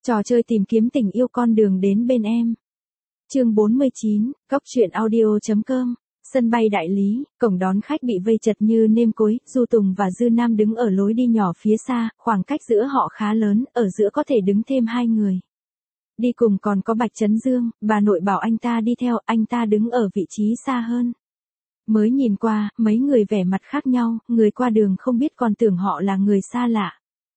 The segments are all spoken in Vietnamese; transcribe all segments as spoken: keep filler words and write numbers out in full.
Trò chơi tìm kiếm tình yêu con đường đến bên em. Chương bốn mươi chín, Cóc truyện audio chấm com. Sân bay Đại Lý, cổng đón khách bị vây chật như nêm cối, Du Tùng và Dư Nam đứng ở lối đi nhỏ phía xa, khoảng cách giữa họ khá lớn, ở giữa có thể đứng thêm hai người. Đi cùng còn có Bạch Chấn Dương, bà nội bảo anh ta đi theo, anh ta đứng ở vị trí xa hơn. Mới nhìn qua, mấy người vẻ mặt khác nhau, người qua đường không biết còn tưởng họ là người xa lạ.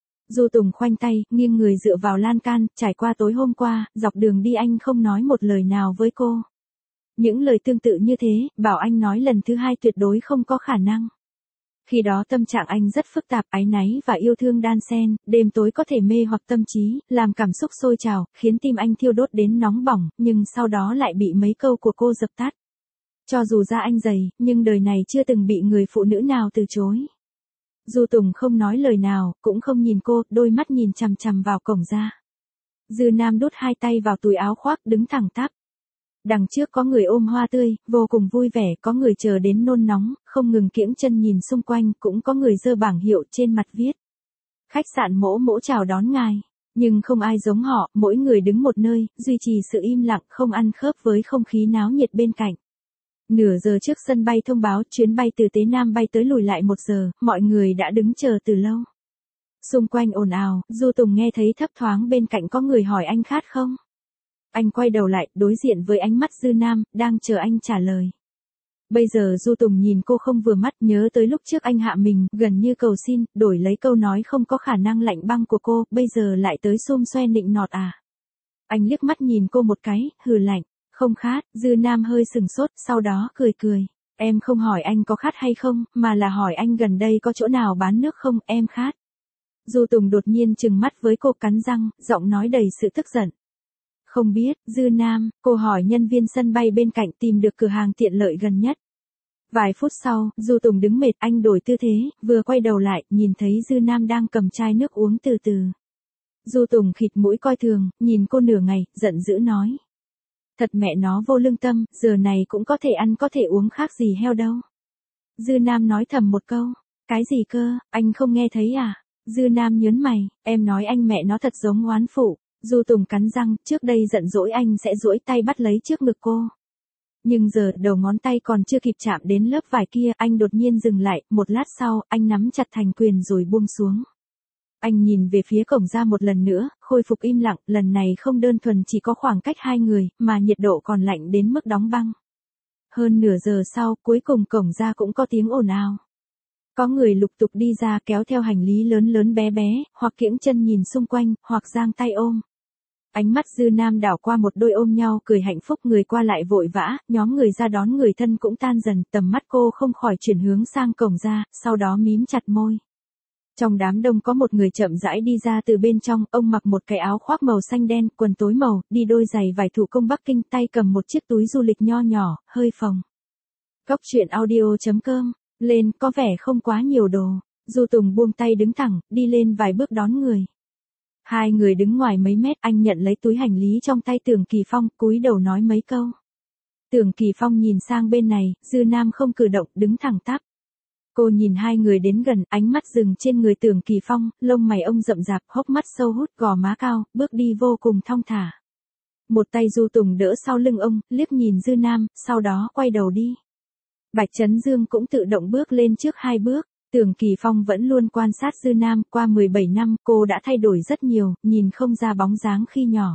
Du Tùng khoanh tay, nghiêng người dựa vào lan can, trải qua tối hôm qua, dọc đường đi anh không nói một lời nào với cô. Những lời tương tự như thế, bảo anh nói lần thứ hai tuyệt đối không có khả năng. Khi đó tâm trạng anh rất phức tạp, áy náy và yêu thương đan xen, đêm tối có thể mê hoặc tâm trí, làm cảm xúc sôi trào, khiến tim anh thiêu đốt đến nóng bỏng, nhưng sau đó lại bị mấy câu của cô dập tắt. Cho dù da anh dày, nhưng đời này chưa từng bị người phụ nữ nào từ chối. Du Tùng không nói lời nào, cũng không nhìn cô, đôi mắt nhìn chằm chằm vào cổng ra. Dư Nam đút hai tay vào túi áo khoác, đứng thẳng tắp. Đằng trước có người ôm hoa tươi, vô cùng vui vẻ, có người chờ đến nôn nóng, không ngừng kiễng chân nhìn xung quanh, cũng có người giơ bảng hiệu trên mặt viết. Khách sạn Mỗ Mỗ chào đón ngài. Nhưng không ai giống họ, mỗi người đứng một nơi, duy trì sự im lặng, không ăn khớp với không khí náo nhiệt bên cạnh. Nửa giờ trước sân bay thông báo chuyến bay từ Tế Nam bay tới lùi lại một giờ, mọi người đã đứng chờ từ lâu. Xung quanh ồn ào, Du Tùng nghe thấy thấp thoáng bên cạnh có người hỏi anh khát không? Anh quay đầu lại, đối diện với ánh mắt Dư Nam, đang chờ anh trả lời. Bây giờ Du Tùng nhìn cô không vừa mắt, nhớ tới lúc trước anh hạ mình, gần như cầu xin, đổi lấy câu nói không có khả năng lạnh băng của cô, bây giờ lại tới xum xoe nịnh nọt à. Anh liếc mắt nhìn cô một cái, hừ lạnh. Không khát, Dư Nam hơi sừng sốt, sau đó cười cười. Em không hỏi anh có khát hay không, mà là hỏi anh gần đây có chỗ nào bán nước không, em khát. Du Tùng đột nhiên trừng mắt với cô, cắn răng, giọng nói đầy sự tức giận. Không biết, Dư Nam, cô hỏi nhân viên sân bay bên cạnh tìm được cửa hàng tiện lợi gần nhất. Vài phút sau, Du Tùng đứng mệt, anh đổi tư thế, vừa quay đầu lại, nhìn thấy Dư Nam đang cầm chai nước uống từ từ. Du Tùng khịt mũi coi thường, nhìn cô nửa ngày, giận dữ nói. Thật mẹ nó vô lương tâm, giờ này cũng có thể ăn có thể uống khác gì heo đâu. Dư Nam nói thầm một câu, cái gì cơ, anh không nghe thấy à? Dư Nam nhớn mày, em nói anh mẹ nó thật giống oán phụ. Du Tùng cắn răng, trước đây giận dỗi anh sẽ duỗi tay bắt lấy trước ngực cô. Nhưng giờ đầu ngón tay còn chưa kịp chạm đến lớp vải kia, anh đột nhiên dừng lại, một lát sau, anh nắm chặt thành quyền rồi buông xuống. Anh nhìn về phía cổng ra một lần nữa, khôi phục im lặng, lần này không đơn thuần chỉ có khoảng cách hai người, mà nhiệt độ còn lạnh đến mức đóng băng. Hơn nửa giờ sau, cuối cùng cổng ra cũng có tiếng ồn ào. Có người lục tục đi ra kéo theo hành lý lớn lớn bé bé, hoặc kiễng chân nhìn xung quanh, hoặc giang tay ôm. Ánh mắt Dư Nam đảo qua một đôi ôm nhau cười hạnh phúc, người qua lại vội vã, nhóm người ra đón người thân cũng tan dần, tầm mắt cô không khỏi chuyển hướng sang cổng ra, sau đó mím chặt môi. Trong đám đông có một người chậm rãi đi ra từ bên trong, ông mặc một cái áo khoác màu xanh đen, quần tối màu, đi đôi giày vải thủ công Bắc Kinh, tay cầm một chiếc túi du lịch nho nhỏ, hơi phồng. Cóc truyện audio chấm com, lên, có vẻ không quá nhiều đồ. Du Tùng buông tay đứng thẳng, đi lên vài bước đón người. Hai người đứng ngoài mấy mét, anh nhận lấy túi hành lý trong tay Tưởng Kỳ Phong, cúi đầu nói mấy câu. Tưởng Kỳ Phong nhìn sang bên này, Dư Nam không cử động, đứng thẳng tắp. Cô nhìn hai người đến gần, ánh mắt dừng trên người Tưởng Kỳ Phong, lông mày ông rậm rạp, hốc mắt sâu hút, gò má cao, bước đi vô cùng thong thả. Một tay Du Tùng đỡ sau lưng ông, liếc nhìn Dư Nam, sau đó quay đầu đi. Bạch Chấn Dương cũng tự động bước lên trước hai bước. Tưởng Kỳ Phong vẫn luôn quan sát Dư Nam, qua mười bảy năm, cô đã thay đổi rất nhiều, nhìn không ra bóng dáng khi nhỏ.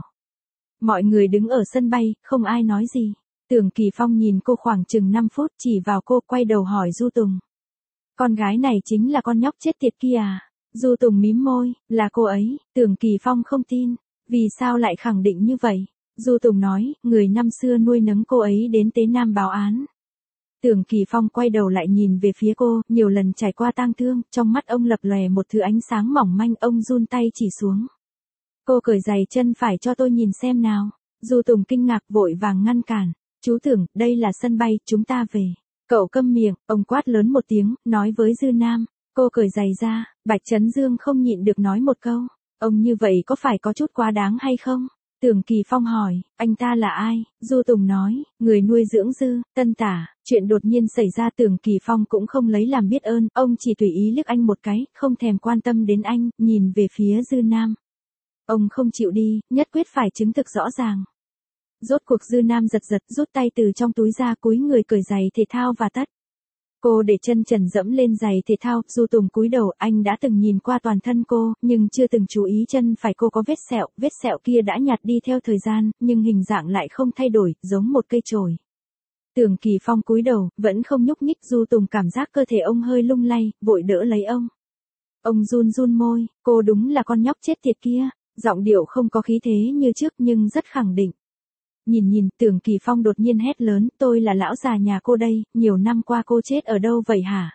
Mọi người đứng ở sân bay, không ai nói gì. Tưởng Kỳ Phong nhìn cô khoảng chừng năm phút, chỉ vào cô, quay đầu hỏi Du Tùng. Con gái này chính là con nhóc chết tiệt kia à? Du Tùng mím môi, là cô ấy. Tưởng Kỳ Phong không tin. Vì sao lại khẳng định như vậy? Du Tùng nói, người năm xưa nuôi nấng cô ấy đến Tế Nam báo án. Tưởng Kỳ Phong quay đầu lại nhìn về phía cô, nhiều lần trải qua tang thương, trong mắt ông lập lòe một thứ ánh sáng mỏng manh, ông run tay chỉ xuống. Cô cởi giày chân phải cho tôi nhìn xem nào. Du Tùng kinh ngạc vội vàng ngăn cản. Chú Tưởng, đây là sân bay, chúng ta về. Cậu câm miệng, ông quát lớn một tiếng, nói với Dư Nam. Cô cởi giày ra, Bạch Chấn Dương không nhịn được nói một câu. Ông như vậy có phải có chút quá đáng hay không? Tưởng Kỳ Phong hỏi, anh ta là ai? Du Tùng nói, người nuôi dưỡng Dư, Tân Tả. Chuyện đột nhiên xảy ra, Tưởng Kỳ Phong cũng không lấy làm biết ơn, ông chỉ tùy ý liếc anh một cái, không thèm quan tâm đến anh, nhìn về phía Dư Nam. Ông không chịu đi, nhất quyết phải chứng thực rõ ràng. Rốt cuộc Dư Nam giật giật rút tay từ trong túi ra cúi người cởi giày thể thao và tất. Cô để chân trần dẫm lên giày thể thao, Du Tùng cúi đầu, anh đã từng nhìn qua toàn thân cô, nhưng chưa từng chú ý chân phải cô có vết sẹo, vết sẹo kia đã nhạt đi theo thời gian, nhưng hình dạng lại không thay đổi, giống một cây chổi. Tưởng Kỳ Phong cúi đầu, vẫn không nhúc nhích, Du Tùng cảm giác cơ thể ông hơi lung lay, vội đỡ lấy ông. Ông run run môi, cô đúng là con nhóc chết tiệt kia, giọng điệu không có khí thế như trước nhưng rất khẳng định. Nhìn nhìn, Tưởng Kỳ Phong đột nhiên hét lớn, tôi là lão già nhà cô đây, nhiều năm qua cô chết ở đâu vậy hả?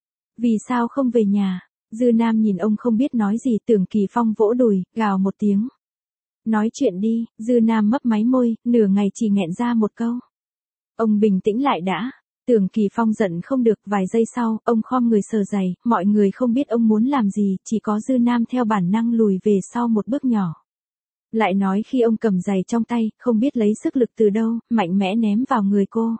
Vì sao không về nhà? Dư Nam nhìn ông không biết nói gì, Tưởng Kỳ Phong vỗ đùi, gào một tiếng. Nói chuyện đi, Dư Nam mấp máy môi, nửa ngày chỉ nghẹn ra một câu. Ông bình tĩnh lại đã. Tưởng Kỳ Phong giận không được, vài giây sau, ông khom người sờ giày, mọi người không biết ông muốn làm gì, chỉ có Dư Nam theo bản năng lùi về sau một bước nhỏ. Lại nói khi ông cầm giày trong tay, không biết lấy sức lực từ đâu, mạnh mẽ ném vào người cô.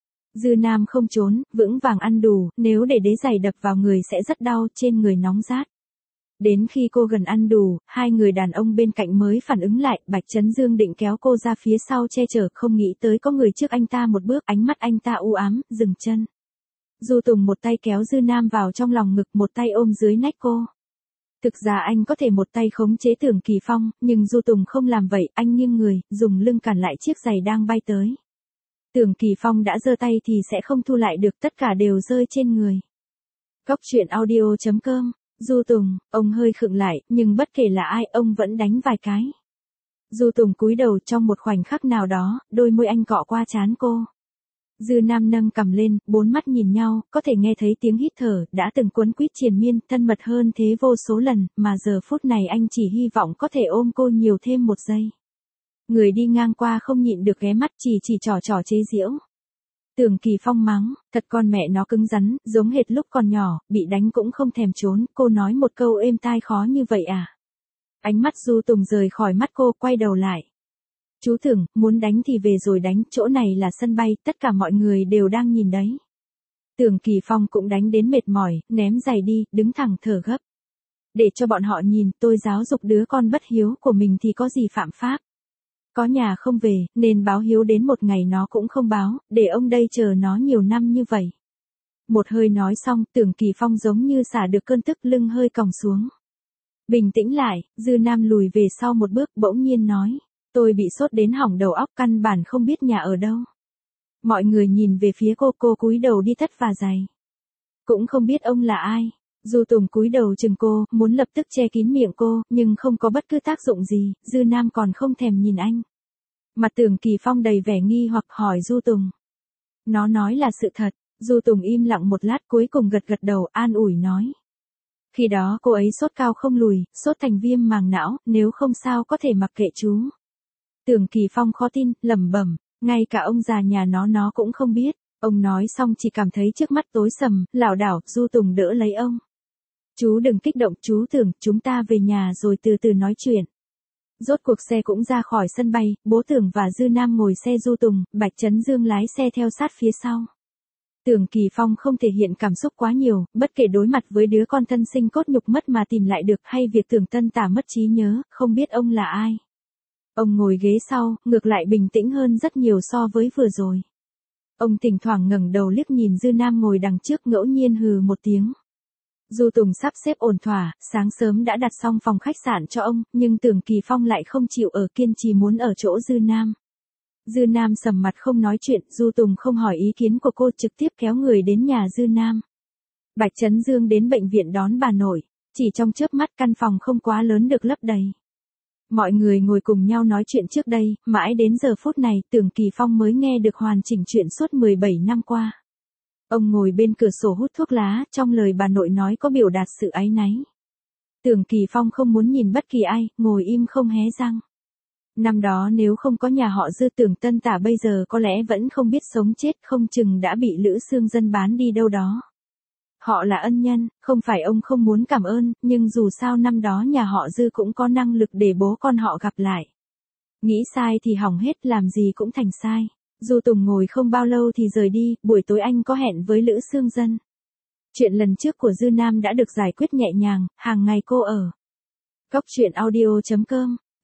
Dư Nam không trốn, vững vàng ăn đủ, nếu để đế giày đập vào người sẽ rất đau, trên người nóng rát. Đến khi cô gần ăn đủ, hai người đàn ông bên cạnh mới phản ứng lại, Bạch Chấn Dương định kéo cô ra phía sau che chở, không nghĩ tới có người trước anh ta một bước, ánh mắt anh ta u ám, dừng chân. Du Tùng một tay kéo Dư Nam vào trong lòng ngực, một tay ôm dưới nách cô. Thực ra anh có thể một tay khống chế Tưởng Kỳ Phong, nhưng Du Tùng không làm vậy, anh nghiêng người, dùng lưng cản lại chiếc giày đang bay tới. Tưởng Kỳ Phong đã giơ tay thì sẽ không thu lại được, tất cả đều rơi trên người. Cóc truyện audio chấm com. Du Tùng, ông hơi khựng lại, nhưng bất kể là ai, ông vẫn đánh vài cái. Du Tùng cúi đầu, trong một khoảnh khắc nào đó, đôi môi anh cọ qua trán cô. Dư Nam nâng cằm lên, bốn mắt nhìn nhau, có thể nghe thấy tiếng hít thở, đã từng quấn quýt triền miên, thân mật hơn thế vô số lần, mà giờ phút này anh chỉ hy vọng có thể ôm cô nhiều thêm một giây. Người đi ngang qua không nhịn được ghé mắt, chỉ chỉ trò trò chế giễu. Tưởng Kỳ Phong mắng, thật con mẹ nó cứng rắn, giống hệt lúc còn nhỏ, bị đánh cũng không thèm trốn, cô nói một câu êm tai khó như vậy à? Ánh mắt Du Tùng rời khỏi mắt cô, quay đầu lại. Chú Tưởng, muốn đánh thì về rồi đánh, chỗ này là sân bay, tất cả mọi người đều đang nhìn đấy. Tưởng Kỳ Phong cũng đánh đến mệt mỏi, ném giày đi, đứng thẳng thở gấp. Để cho bọn họ nhìn, tôi giáo dục đứa con bất hiếu của mình thì có gì phạm pháp. Có nhà không về, nên báo hiếu đến một ngày nó cũng không báo, để ông đây chờ nó nhiều năm như vậy. Một hơi nói xong, Tưởng Kỳ Phong giống như xả được cơn tức, lưng hơi còng xuống. Bình tĩnh lại, Dư Nam lùi về sau một bước, bỗng nhiên nói. Tôi bị sốt đến hỏng đầu óc, căn bản không biết nhà ở đâu. Mọi người nhìn về phía cô, cô cúi đầu đi tất và giày. Cũng không biết ông là ai. Du Tùng cúi đầu chừng cô, muốn lập tức che kín miệng cô, nhưng không có bất cứ tác dụng gì, Dư Nam còn không thèm nhìn anh. Mặt Tưởng Kỳ Phong đầy vẻ nghi hoặc hỏi Du Tùng. Nó nói là sự thật, Du Tùng im lặng một lát cuối cùng gật gật đầu, an ủi nói. Khi đó cô ấy sốt cao không lùi, sốt thành viêm màng não, nếu không sao có thể mặc kệ chú. Tưởng Kỳ Phong khó tin, lẩm bẩm, ngay cả ông già nhà nó nó cũng không biết. Ông nói xong chỉ cảm thấy trước mắt tối sầm, lảo đảo, Du Tùng đỡ lấy ông. Chú đừng kích động, chú Tưởng, chúng ta về nhà rồi từ từ nói chuyện. Rốt cuộc xe cũng ra khỏi sân bay, bố Tưởng và Dư Nam ngồi xe Du Tùng, Bạch Chấn Dương lái xe theo sát phía sau. Tưởng Kỳ Phong không thể hiện cảm xúc quá nhiều, bất kể đối mặt với đứa con thân sinh cốt nhục mất mà tìm lại được hay việc Tưởng Tân Tả mất trí nhớ, không biết ông là ai. Ông ngồi ghế sau, ngược lại bình tĩnh hơn rất nhiều so với vừa rồi. Ông thỉnh thoảng ngẩng đầu liếc nhìn Dư Nam ngồi đằng trước, ngẫu nhiên hừ một tiếng. Du Tùng sắp xếp ổn thỏa, sáng sớm đã đặt xong phòng khách sạn cho ông, nhưng Tưởng Kỳ Phong lại không chịu ở, kiên trì muốn ở chỗ Dư Nam. Dư Nam sầm mặt không nói chuyện, Du Tùng không hỏi ý kiến của cô, trực tiếp kéo người đến nhà Dư Nam. Bạch Chấn Dương đến bệnh viện đón bà nội, chỉ trong chớp mắt căn phòng không quá lớn được lấp đầy. Mọi người ngồi cùng nhau nói chuyện trước đây, mãi đến giờ phút này, Tưởng Kỳ Phong mới nghe được hoàn chỉnh chuyện suốt mười bảy năm qua. Ông ngồi bên cửa sổ hút thuốc lá, trong lời bà nội nói có biểu đạt sự áy náy. Tưởng Kỳ Phong không muốn nhìn bất kỳ ai, ngồi im không hé răng. Năm đó nếu không có nhà họ Dư, Tưởng Tân Tả bây giờ có lẽ vẫn không biết sống chết, không chừng đã bị Lữ Xương Dân bán đi đâu đó. Họ là ân nhân, không phải ông không muốn cảm ơn, nhưng dù sao năm đó nhà họ Dư cũng có năng lực để bố con họ gặp lại. Nghĩ sai thì hỏng hết, làm gì cũng thành sai. Du Tùng ngồi không bao lâu thì rời đi, buổi tối anh có hẹn với Lữ Xương Dân. Chuyện lần trước của Dư Nam đã được giải quyết nhẹ nhàng, hàng ngày cô ở. Cóc truyện audio chấm com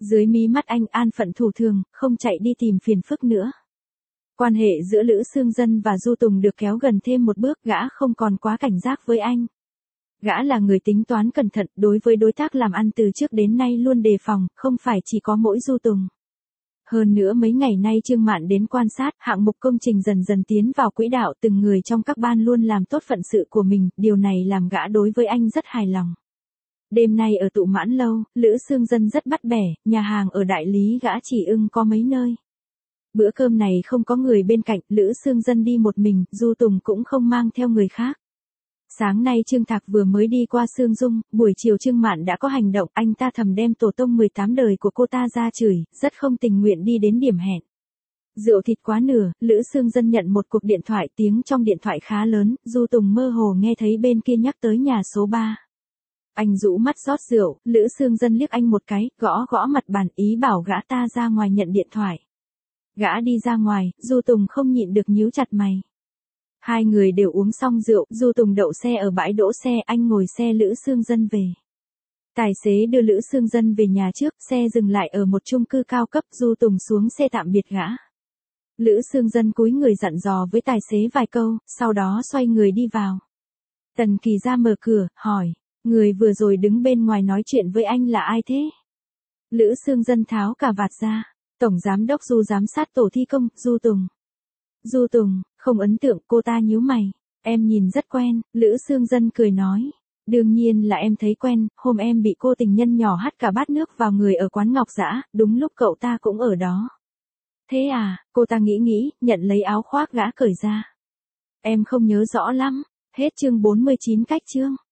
Dưới mí mắt anh an phận thủ thường, không chạy đi tìm phiền phức nữa. Quan hệ giữa Lữ Sương Dân và Du Tùng được kéo gần thêm một bước, gã không còn quá cảnh giác với anh. Gã là người tính toán cẩn thận, đối với đối tác làm ăn từ trước đến nay luôn đề phòng, không phải chỉ có mỗi Du Tùng. Hơn nữa mấy ngày nay Trương Mạn đến quan sát, hạng mục công trình dần dần tiến vào quỹ đạo, từng người trong các ban luôn làm tốt phận sự của mình, điều này làm gã đối với anh rất hài lòng. Đêm nay ở Tụ Mãn Lâu, Lữ Sương Dân rất bắt bẻ, nhà hàng ở đại lý gã chỉ ưng có mấy nơi. Bữa cơm này không có người bên cạnh, Lữ Sương Dân đi một mình, Du Tùng cũng không mang theo người khác. Sáng nay Trương Thạc vừa mới đi qua Sương Dung, buổi chiều Trương Mạn đã có hành động, anh ta thầm đem tổ tông mười tám đời của cô ta ra chửi, rất không tình nguyện đi đến điểm hẹn. Rượu thịt quá nửa, Lữ Sương Dân nhận một cuộc điện thoại, tiếng trong điện thoại khá lớn, Du Tùng mơ hồ nghe thấy bên kia nhắc tới nhà số ba. Anh rũ mắt rót rượu, Lữ Sương Dân liếc anh một cái, gõ gõ mặt bàn, ý bảo gã ta ra ngoài nhận điện thoại. Gã đi ra ngoài, Du Tùng không nhịn được nhíu chặt mày. Hai người đều uống xong rượu, Du Tùng đậu xe ở bãi đỗ xe, anh ngồi xe Lữ Sương Dân về. Tài xế đưa Lữ Sương Dân về nhà trước, xe dừng lại ở một chung cư cao cấp, Du Tùng xuống xe tạm biệt gã. Lữ Sương Dân cúi người dặn dò với tài xế vài câu, sau đó xoay người đi vào. Tần Kỳ ra mở cửa, hỏi, người vừa rồi đứng bên ngoài nói chuyện với anh là ai thế? Lữ Sương Dân tháo cà vạt ra, Tổng Giám đốc Du giám sát tổ thi công, Du Tùng. Du Tùng, không ấn tượng, cô ta nhíu mày. Em nhìn rất quen, Lữ Sương Dân cười nói. Đương nhiên là em thấy quen, hôm em bị cô tình nhân nhỏ hắt cả bát nước vào người ở quán Ngọc Dã, đúng lúc cậu ta cũng ở đó. Thế à, cô ta nghĩ nghĩ, nhận lấy áo khoác gã cởi ra. Em không nhớ rõ lắm, hết chương bốn mươi chín cách chương.